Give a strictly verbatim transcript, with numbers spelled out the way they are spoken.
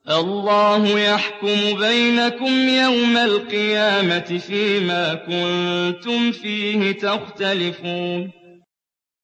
اللَّهُ يَحْكُمُ بَيْنَكُمْ يَوْمَ الْقِيَامَةِ فِيمَا كُنتُمْ فِيهِ تَخْتَلِفُونَ